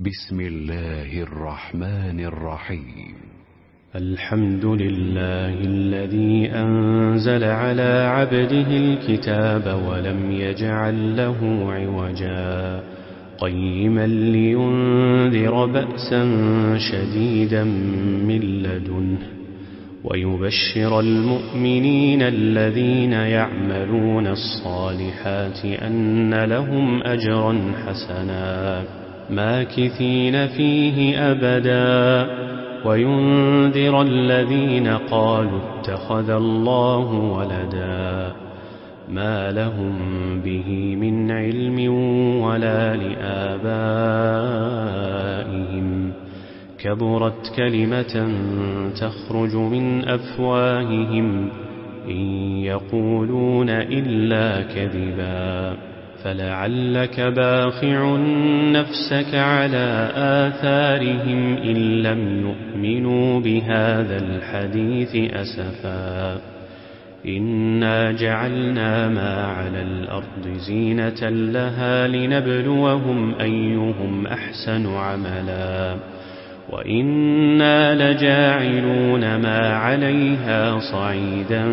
بسم الله الرحمن الرحيم. الحمد لله الذي أنزل على عبده الكتاب ولم يجعل له عوجا قيما لينذر بأسا شديدا من لدنه ويبشر المؤمنين الذين يعملون الصالحات أن لهم أجرا حسنا ماكثين فيه أبدا وينذر الذين قالوا اتخذ الله ولدا ما لهم به من علم ولا لآبائهم كبرت كلمة تخرج من أفواههم إن يقولون إلا كذبا فلعلك باخع نفسك على آثارهم إن لم يؤمنوا بهذا الحديث أسفا إنا جعلنا ما على الأرض زينة لها لنبلوهم أيهم أحسن عملا وإنا لجاعلون ما عليها صعيدا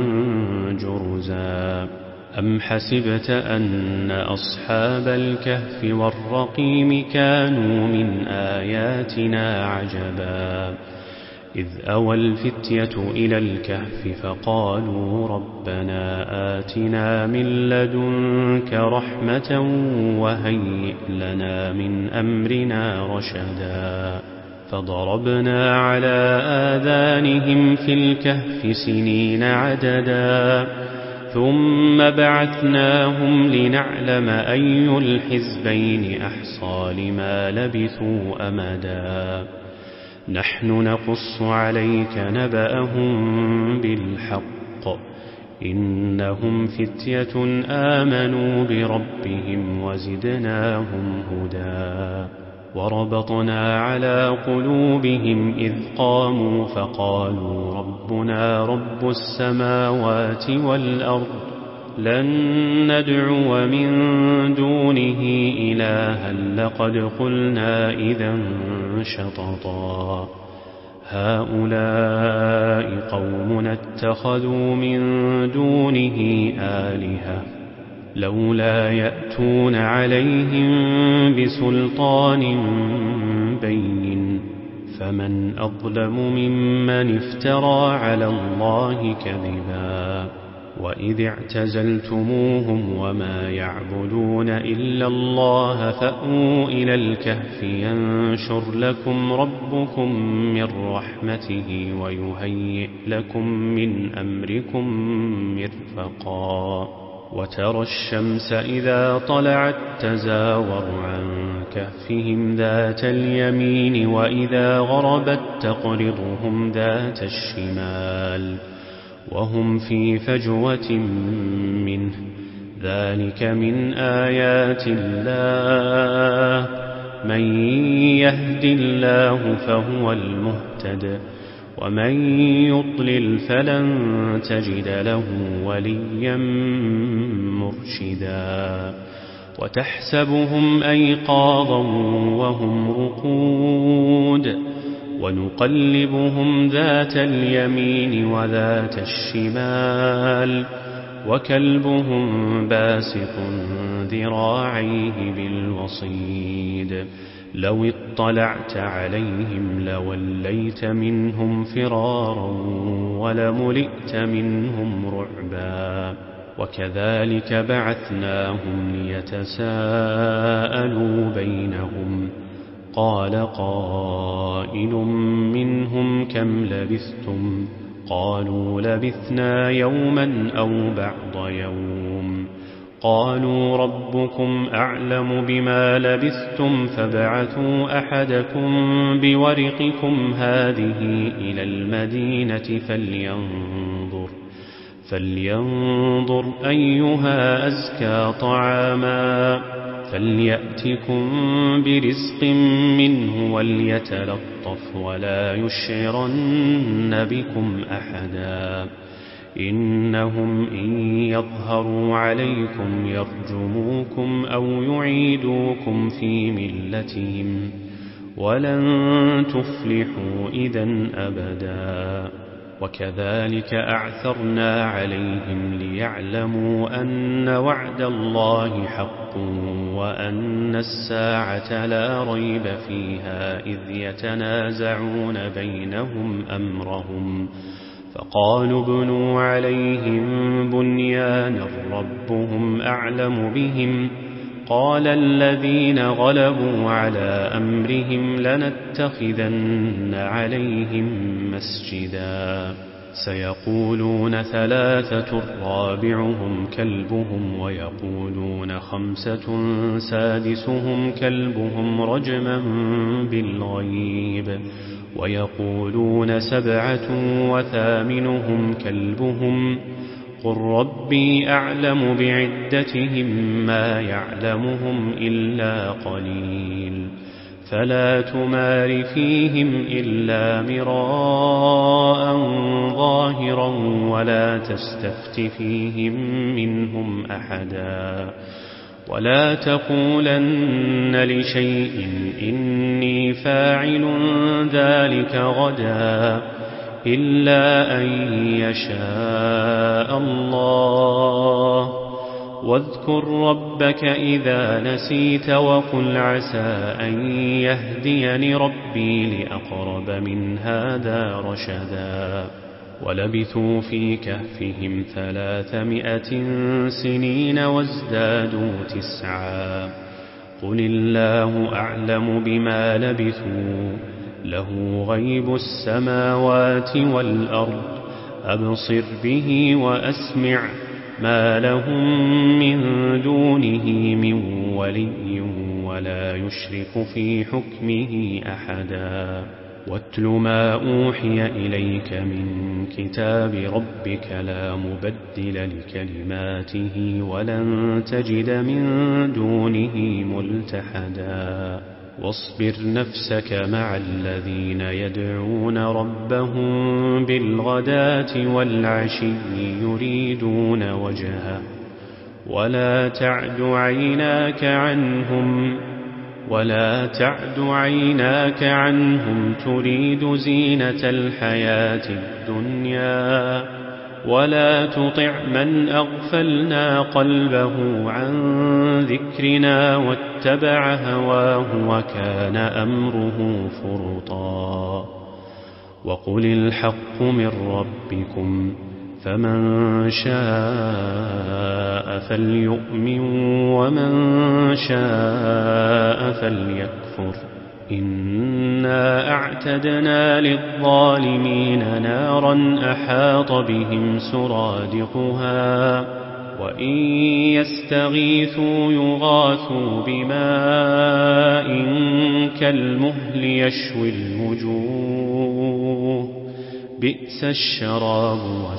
جرزا أم حسبت أن أصحاب الكهف والرقيم كانوا من آياتنا عجبا إذ أوى الفتية إلى الكهف فقالوا ربنا آتنا من لدنك رحمة وهيئ لنا من أمرنا رشدا فضربنا على آذانهم في الكهف سنين عددا ثم بعثناهم لنعلم أي الحزبين أحصى لما لبثوا أمدا نحن نقص عليك نبأهم بالحق إنهم فتية آمنوا بربهم وزدناهم هدى وربطنا على قلوبهم إذ قاموا فقالوا ربنا رب السماوات والأرض لن ندعو من دونه إلها لقد قلنا إذا شططا هؤلاء قومنا اتخذوا من دونه آلهة لولا يأتون عليهم بسلطان بين فمن أظلم ممن افترى على الله كذبا وإذ اعتزلتموهم وما يعبدون إلا الله فأووا إلى الكهف ينشر لكم ربكم من رحمته ويهيئ لكم من أمركم مرفقا وترى الشمس إذا طلعت تزاور عن كهفهم ذات اليمين وإذا غربت تقرضهم ذات الشمال وهم في فجوة منه ذلك من آيات الله من يهد الله فهو المهتد ومن يضلل فلن تجد له وليا مرشدا وتحسبهم أيقاظا وهم رقود ونقلبهم ذات اليمين وذات الشمال وكلبهم باسط ذراعيه بالوصيد لو اطلعت عليهم لوليت منهم فرارا ولملئت منهم رعبا وكذلك بعثناهم ليتساءلوا بينهم قال قائل منهم كم لبثتم قالوا لبثنا يوما أو بعض يوم قالوا ربكم أعلم بما لبثتم فابعثوا أحدكم بورقكم هذه إلى المدينة فلينظر أيها أزكى طعاما فليأتكم برزق منه وليتلطف ولا يشعرن بكم أحدا إنهم إن يظهروا عليكم يرجموكم أو يعيدوكم في ملتهم ولن تفلحوا إذن أبدا. وكذلك أعثرنا عليهم ليعلموا أن وعد الله حق وأن الساعة لا ريب فيها إذ يتنازعون بينهم أمرهم فقالوا ابنوا عليهم بنيانا ربهم أعلم بهم قال الذين غلبوا على أمرهم لنتخذن عليهم مسجدا سيقولون 3 رابعهم كلبهم ويقولون 5 سادسهم كلبهم رجما بالغيب ويقولون 7 وثامنهم كلبهم قل ربي أعلم بعدتهم ما يعلمهم إلا قليل فلا تمار فيهم إلا مراء ظاهرا ولا تستفت فيهم منهم أحدا ولا تقولن لشيء إني فاعل ذلك غدا إلا أن يشاء الله واذكر ربك إذا نسيت وقل عسى أن يهديني ربي لأقرب من هذا رشدا ولبثوا في كهفهم 300 سنين وازدادوا 9 قل الله أعلم بما لبثوا له غيب السماوات والأرض أبصر به وأسمع ما لهم من دونه من ولي ولا يشرك في حكمه أحدا واتل ما أوحي إليك من كتاب ربك لا مبدل لكلماته ولن تجد من دونه ملتحدا واصبر نفسك مع الذين يدعون ربهم بالغداة والعشي يريدون وجهه ولا تعد عيناك عنهم تريد زينة الحياة الدنيا ولا تطع من أغفلنا قلبه عن ذكرنا واتبع هواه وكان أمره فرطا وقل الحق من ربكم فمن شاء فليؤمن ومن شاء فليكفر إنا أعتدنا للظالمين نارا أحاط بهم سرادقها وإن يستغيثوا يغاثوا بماء كالمهل يشوي الوجوه بئس الشراب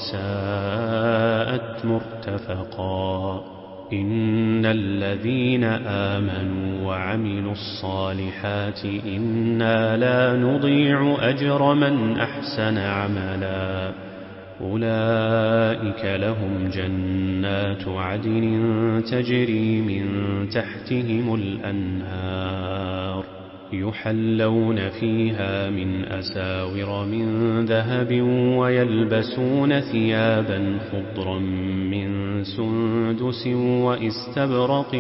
وساءت مرتفقا إن الذين آمنوا وعملوا الصالحات إنا لا نضيع أجر من أحسن عملا أولئك لهم جنات عدن تجري من تحتهم الأنهار يحلون فيها من أساور من ذهب ويلبسون ثيابا خضرا من سندس وإستبرق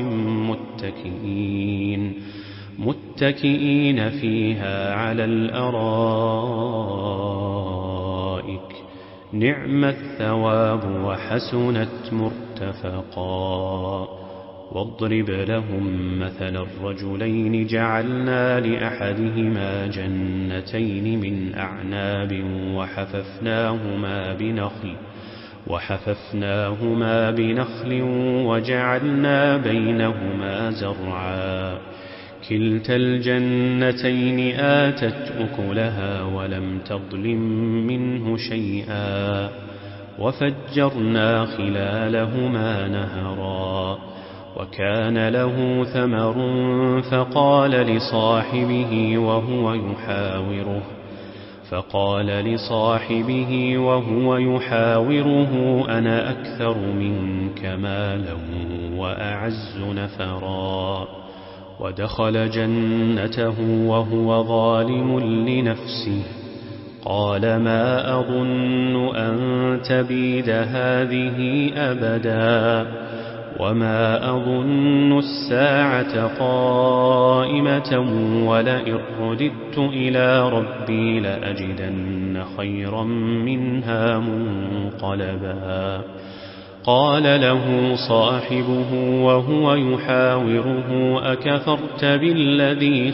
متكئين فيها على الأرائك نعم الثواب وحسنت مرتفقا واضرب لهم مثل الرجلين جعلنا لأحدهما جنتين من أعناب وحففناهما بنخل وجعلنا بينهما زرعا كلتا الجنتين آتت أكلها ولم تظلم منه شيئا وفجرنا خلالهما نهرا وكان له ثمر فقال لصاحبه وهو يحاوره فقال لصاحبه وهو يحاوره: أنا أكثر منك مالا وأعز نفرا. ودخل جنته وهو ظالم لنفسه. قال: ما أظن أن تبيد هذه أبدا، وما أظن الساعة قائمة، ولئن رددت إلى ربي لأجدن خيرا منها منقلبا. قال له صاحبه وهو يحاوره: أكفرت بالذي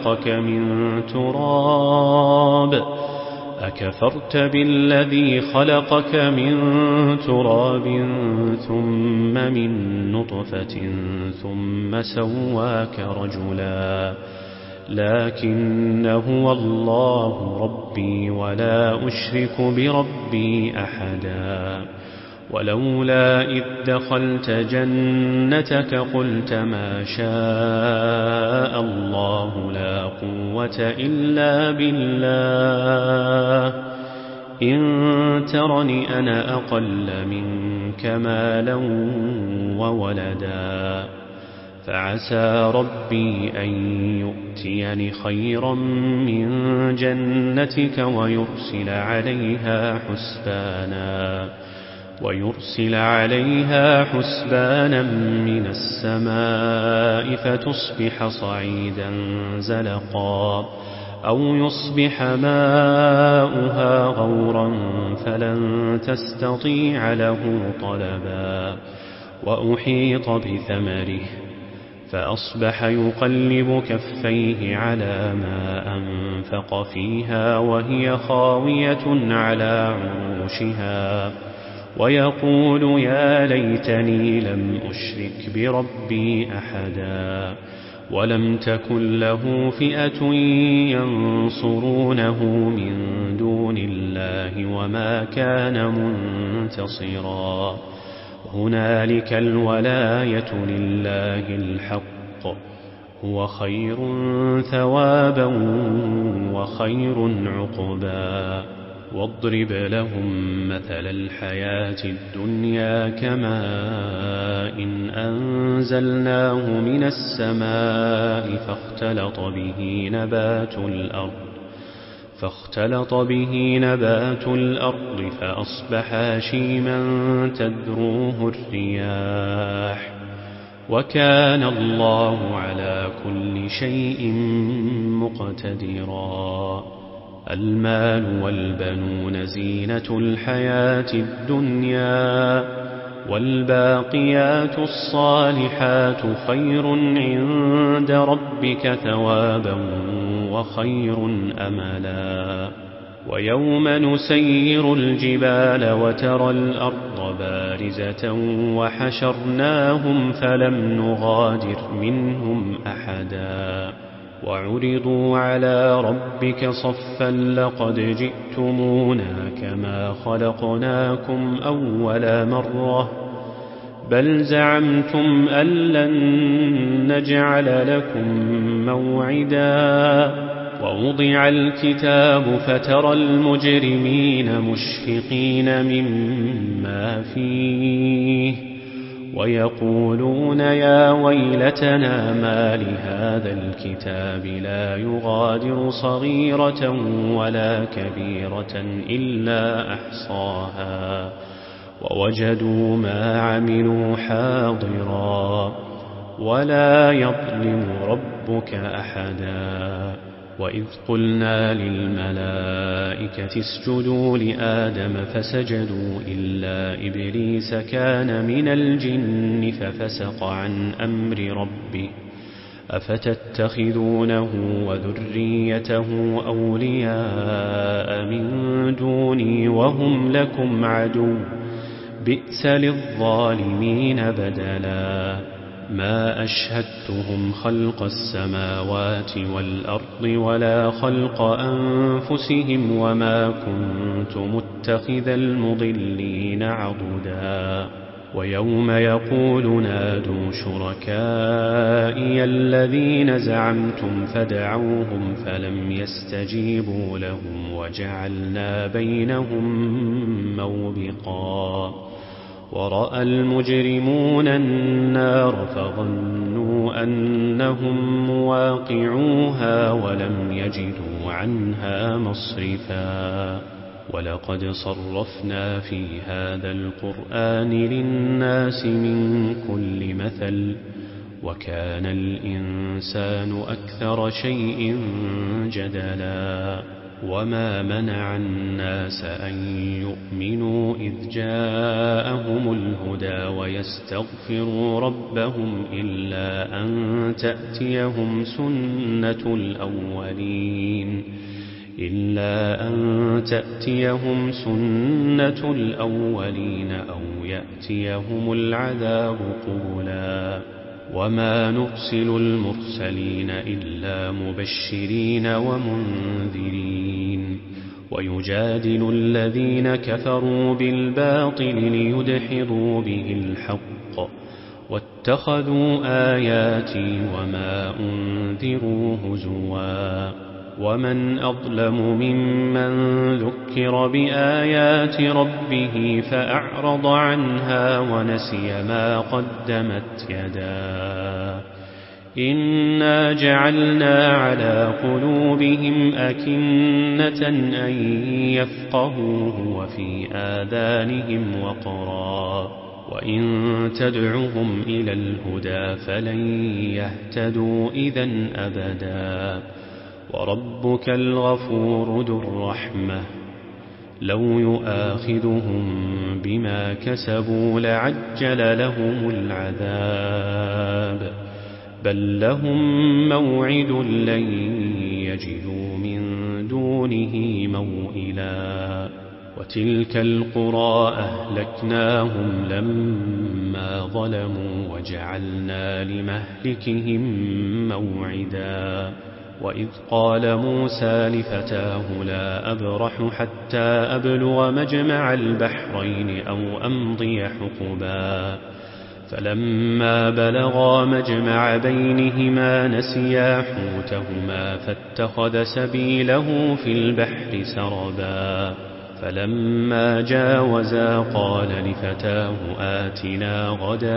خلقك من تراب ثم من نطفة ثم سواك رجلا، لكن هو الله ربي ولا أشرك بربي أحدا. ولولا إذ دخلت جنتك قلت ما شاء الله لا قوة إلا بالله، إن ترني أنا أقل منك مالا وولدا، فعسى ربي أن يؤتيني خيرا من جنتك ويرسل عليها حسبانا من السماء فتصبح صعيدا زلقا، أو يصبح ماؤها غورا فلن تستطيع له طلبا. وأحيط بثمره فأصبح يقلب كفيه على ما أنفق فيها وهي خاوية على عروشها، ويقول: يا ليتني لم أشرك بربي أحدا. ولم تكن له فئة ينصرونه من دون الله وما كان منتصرا. هنالك الولاية لله الحق، هو خير ثوابا وخير عقبا. واضرب لهم مثل الحياة الدنيا كماء إن أنزلناه من السماء فاختلط به نبات الأرض فأصبح هشيما تذروه الرياح، وكان الله على كل شيء مقتدرا. المال والبنون زينة الحياة الدنيا، والباقيات الصالحات خير عند ربك ثوابا وخير أملا. ويوم نسير الجبال وترى الأرض بارزة وحشرناهم فلم نغادر منهم أحدا، وعرضوا على ربك صفا لقد جئتمونا كما خلقناكم أول مرة، بل زعمتم أن لن نجعل لكم موعدا. ووضع الكتاب فترى المجرمين مشفقين مما فيه ويقولون: يا ويلتنا ما لهذا الكتاب لا يغادر صغيرة ولا كبيرة إلا أحصاها ووجدوا ما عملوا حاضرا ولا يظلم ربك أحدا. وإذ قلنا للملائكة اسجدوا لآدم فسجدوا إلا إبليس كان من الجن ففسق عن أمر ربه، أفتتخذونه وذريته أولياء من دوني وهم لكم عدو، بئس للظالمين بدلا. ما أشهدتهم خلق السماوات والأرض ولا خلق أنفسهم وما كنت متخذ المضلين عضدا. ويوم يقول نادوا شركائي الذين زعمتم فدعوهم فلم يستجيبوا لهم وجعلنا بينهم موبقا ورأى المجرمون النار فظنوا أنهم مواقعوها ولم يجدوا عنها مصرفا ولقد صرفنا في هذا القرآن للناس من كل مثل وكان الإنسان أكثر شيء جدلا وما منع الناس أن يؤمنوا إذ جاءهم الهدى ويستغفروا ربهم إلا أن تأتيهم سنة الأولين أو يأتيهم العذاب قبلا وما نرسل المرسلين إلا مبشرين ومنذرين ويجادل الذين كفروا بالباطل ليدحضوا به الحق واتخذوا آياتي وما أنذروا هزوا ومن أظلم ممن ذكر بآيات ربه فأعرض عنها ونسي ما قدمت يداه إنا جعلنا على قلوبهم أكنة أن يفقهوه وفي آذانهم وقرا وإن تدعهم إلى الهدى فلن يهتدوا إذن أبدا وربك الغفور ذو الرحمة لو يؤاخذهم بما كسبوا لعجل لهم العذاب بل لهم موعد لن يجدوا من دونه موئلا وتلك القرى أهلكناهم لما ظلموا وجعلنا لمهلكهم موعدا وإذ قال موسى لفتاه لا أبرح حتى أبلغ مجمع البحرين أو أمضي حقبا فلما بلغا مجمع بينهما نسيا حوتهما فاتخذ سبيله في البحر سربا فلما جاوزا قال لفتاه آتنا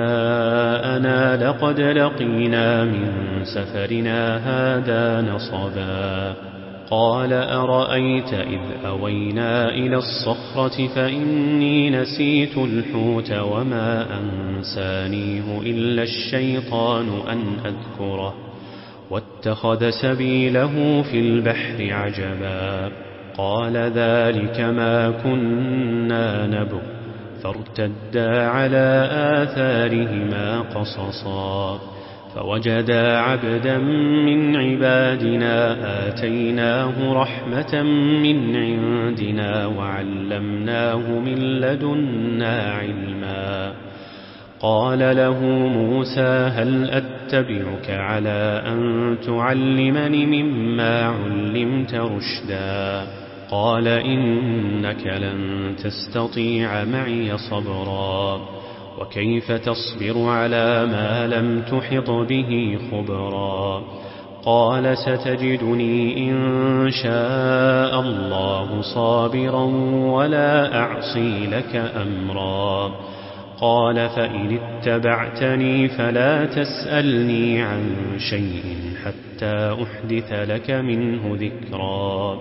غداءنا لقد لقينا من سفرنا هذا نصبا قال أرأيت إذ أوينا إلى الصخرة فإني نسيت الحوت وما أنسانيه إلا الشيطان أن أذكره واتخذ سبيله في البحر عجبا قال ذلك ما كنا نبغ فارتدا على آثارهما قصصا فوجدا عبدا من عبادنا آتيناه رحمة من عندنا وعلمناه من لدنا علما قال له موسى هل أتبعك على أن تعلمني مما علمت رشدا قال إنك لن تستطيع معي صبرا وكيف تصبر على ما لم تحط به خبرا قال ستجدني إن شاء الله صابرا ولا أعصي لك أمرا قال فإن اتبعتني فلا تسألني عن شيء حتى أحدث لك منه ذكرا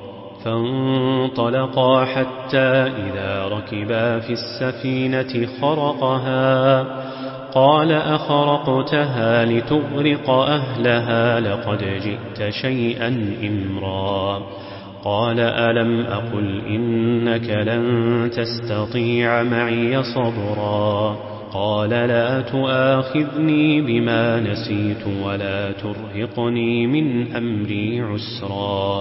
فانطلقا حتى إذا ركبا في السفينة خرقها قال أخرقتها لتغرق أهلها لقد جئت شيئا إمرا قال ألم أقل إنك لن تستطيع معي صبرا قال لا تؤاخذني بما نسيت ولا ترهقني من أمري عسرا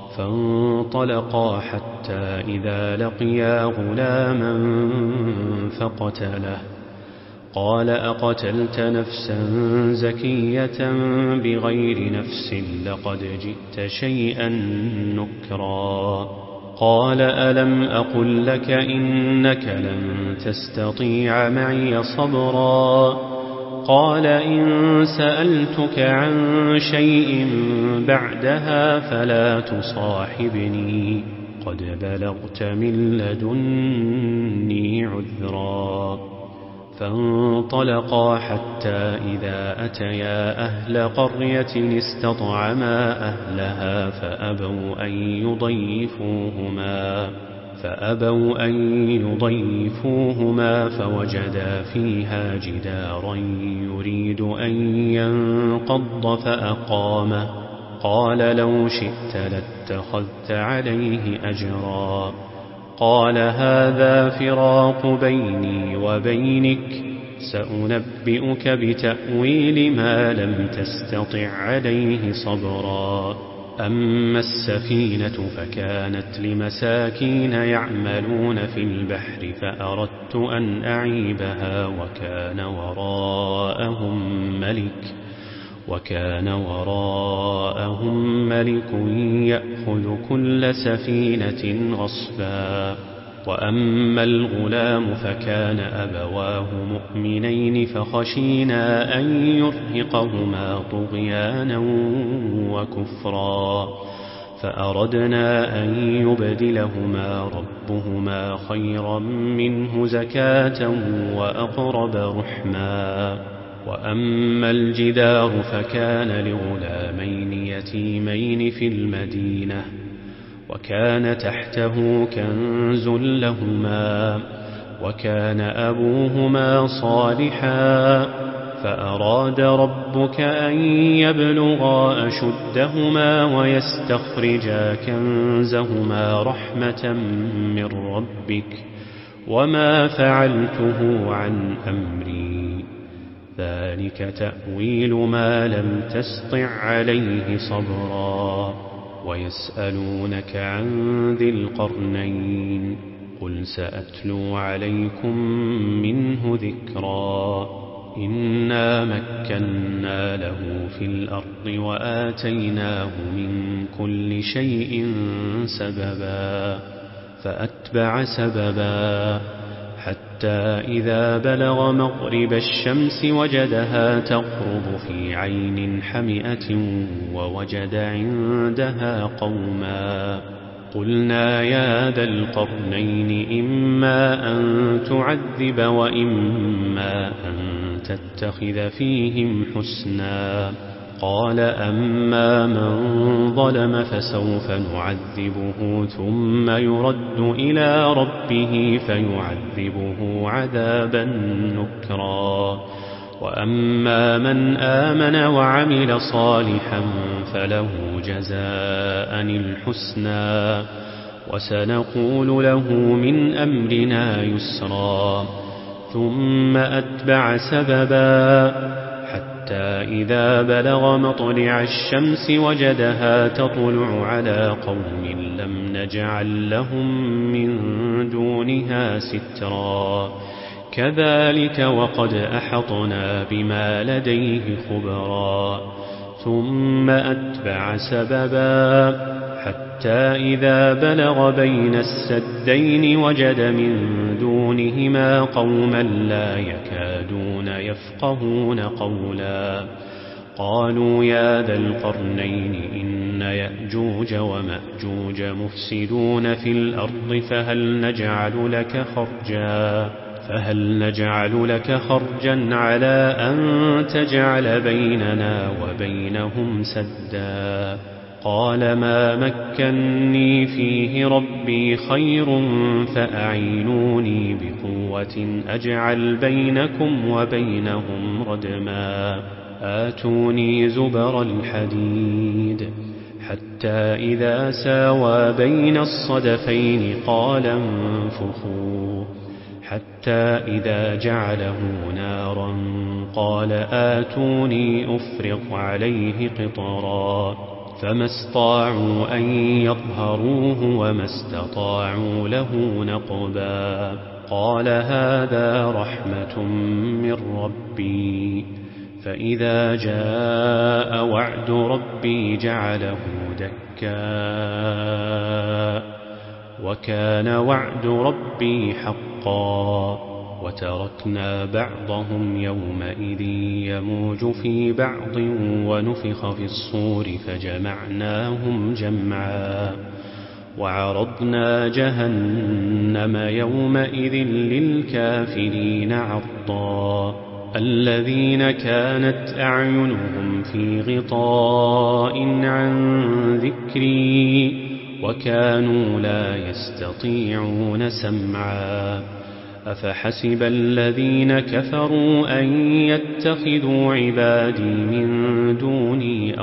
فانطلقا حتى إذا لقيا غلاما فقتله قال أقتلت نفسا زكية بغير نفس لقد جئت شيئا نكرا قال ألم أقل لك إنك لن تستطيع معي صبرا قال إن سألتك عن شيء بعدها فلا تصاحبني قد بلغت من لدني عذرا فانطلقا حتى إذا أتيا أهل قرية استطعما أهلها فأبوا أن يضيفوهما فوجدا فيها جدارا يريد أن ينقض فأقامه قال لو شئت لاتخذت عليه أجرا قال هذا فراق بيني وبينك سأنبئك بتأويل ما لم تستطع عليه صبرا أما السفينة فكانت لمساكين يعملون في البحر فأردت أن أعيبها وكان وراءهم ملك يأخذ كل سفينة غصبا وأما الغلام فكان أبواه مؤمنين فخشينا أن يرهقهما طغيانا وكفرا فأردنا أن يبدلهما ربهما خيرا منه زكاة وأقرب رحما وأما الجدار فكان لغلامين يتيمين في المدينة وكان تحته كنز لهما وكان أبوهما صالحا فأراد ربك أن يبلغا أشدهما ويستخرجا كنزهما رحمة من ربك وما فعلته عن أمري ذلك تأويل ما لم تسطع عليه صبرا ويسألونك عن ذي القرنين قل سأتلو عليكم منه ذكرا إنا مكنا له في الأرض وآتيناه من كل شيء سببا فأتبع سببا حتى إذا بلغ مغرب الشمس وجدها تغرب في عين حمئة ووجد عندها قوما قلنا يا ذا القرنين إما أن تعذب وإما أن تتخذ فيهم حسنا قال أما من ظلم فسوف نعذبه ثم يرد إلى ربه فيعذبه عذابا نكرا وأما من آمن وعمل صالحا فله جزاء الحسنى وسنقول له من أمرنا يسرا ثم أتبع سببا حتى إذا بلغ مطلع الشمس وجدها تطلع على قوم لم نجعل لهم من دونها سترا كذلك وقد أحطنا بما لديه خبرا ثم أتبع سببا حتى إذا بلغ بين السدين وجد من دونهما قوما لا يكادون يفقهون قولا قالوا يا ذا القرنين إن يأجوج ومأجوج مفسدون في الأرض فهل نجعل لك خرجا على أن تجعل بيننا وبينهم سدا قال ما مكني فيه ربي خير فأعينوني بقوة أجعل بينكم وبينهم ردما آتوني زبر الحديد حتى إذا ساوى بين الصدفين قال انفخوا حتى إذا جعله نارا قال آتوني أفرغ عليه قطرا فما استطاعوا أن يظهروه وما استطاعوا له نقبا قال هذا رحمة من ربي فإذا جاء وعد ربي جعله دكا وكان وعد ربي حقا. وتركنا بعضهم يومئذ يموج في بعض ونفخ في الصور فجمعناهم جمعا. وعرضنا جهنم يومئذ للكافرين عرضا. الذين كانت أعينهم في غطاء عن ذكري وكانوا لا يستطيعون سمعا. أفحسب الذين كفروا أن يتخذوا عبادي من دوني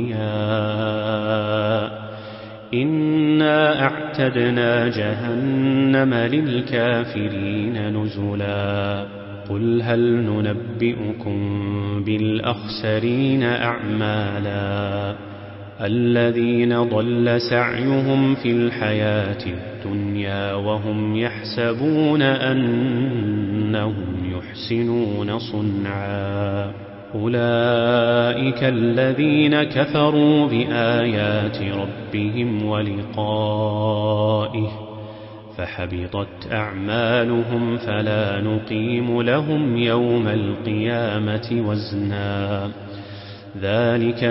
أولياء إنا أعتدنا جهنم للكافرين نزلا. قل هل ننبئكم بالأخسرين أعمالا الذين ضل سعيهم في الحياة الدنيا وهم يحسبون أنهم يحسنون صنعا. أولئك الذين كفروا بآيات ربهم ولقائه فحبطت أعمالهم فلا نقيم لهم يوم القيامة وزنا. ذلك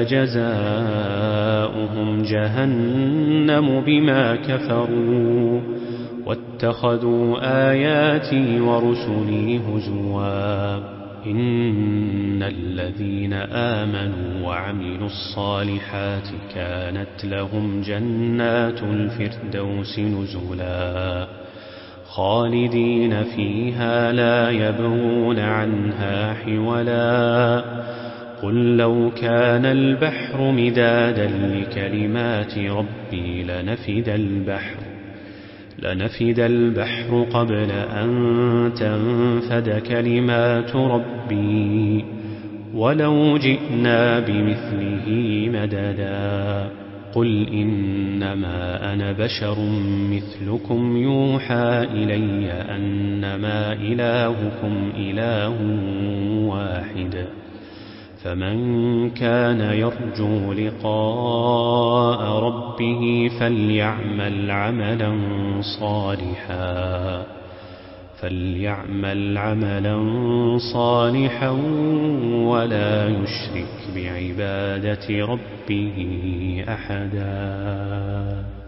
جزاؤهم جهنم بما كفروا واتخذوا آياتي ورسلي هزوا. إن الذين آمنوا وعملوا الصالحات كانت لهم جنات الفردوس نزلا خالدين فيها لا يبغون عنها حولا. قل لو كان البحر مدادا لكلمات ربي لنفد البحر قبل أن تنفد كلمات ربي ولو جئنا بمثله مددا. قل إنما أنا بشر مثلكم يوحى إلي أنما إلهكم إله واحد. فمن كان يرجو لقاء ربه فليعمل عملا صالحا ولا يشرك بعبادة ربه أحدا.